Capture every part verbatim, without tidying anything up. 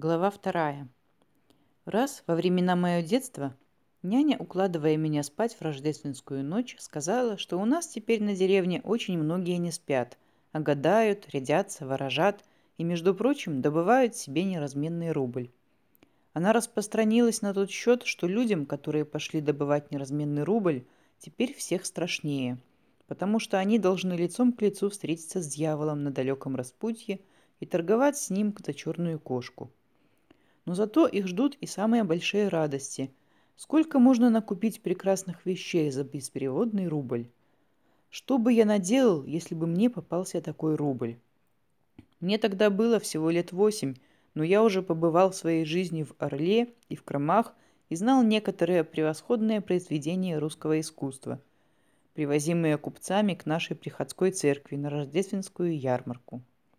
Глава вторая. Раз во времена моего детства няня, укладывая меня спать в рождественскую ночь, сказала, что у нас теперь на деревне очень многие не спят, а гадают, рядятся, ворожат и, между прочим, добывают себе неразменный рубль. Она распространилась на тот счет, что людям, которые пошли добывать неразменный рубль, теперь всех страшнее, потому что они должны лицом к лицу встретиться с дьяволом на далеком распутье и торговать с ним за черную кошку. Но зато их ждут и самые большие радости. Сколько можно накупить прекрасных вещей за беспереводный рубль? Что бы я наделал, если бы мне попался такой рубль? Мне тогда было всего лет восемь, но я уже побывал в своей жизни в Орле и в Кромах и знал некоторые превосходные произведения русского искусства, привозимые купцами к нашей приходской церкви на рождественскую ярмарку.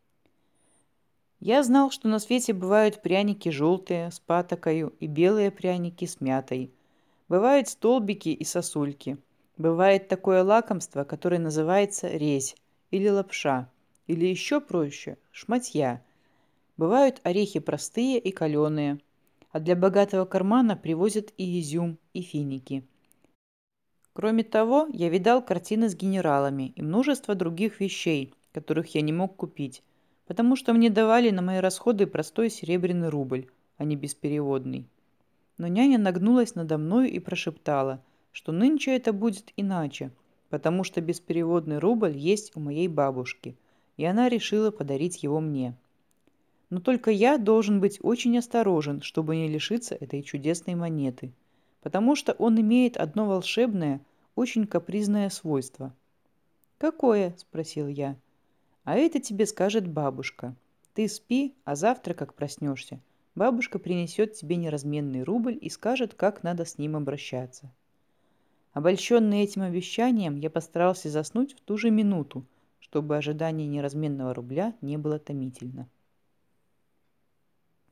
Я знал, что на свете бывают пряники желтые с патокою и белые пряники с мятой. Бывают столбики и сосульки. Бывает такое лакомство, которое называется резь или лапша, или еще проще – шматья. Бывают орехи простые и каленые, а для богатого кармана привозят и изюм, и финики. Кроме того, я видал картины с генералами и множество других вещей, которых я не мог купить, потому что мне давали на мои расходы простой серебряный рубль, а не беспереводный. Но няня нагнулась надо мною и прошептала, что нынче это будет иначе, потому что беспереводный рубль есть у моей бабушки, и она решила подарить его мне. Но только я должен быть очень осторожен, чтобы не лишиться этой чудесной монеты, потому что он имеет одно волшебное, очень капризное свойство. «Какое?» – спросил я. «А это тебе скажет бабушка. Ты спи, а завтра, как проснешься, бабушка принесет тебе неразменный рубль и скажет, как надо с ним обращаться». Обольщенный этим обещанием, я постарался заснуть в ту же минуту, чтобы ожидание неразменного рубля не было томительно.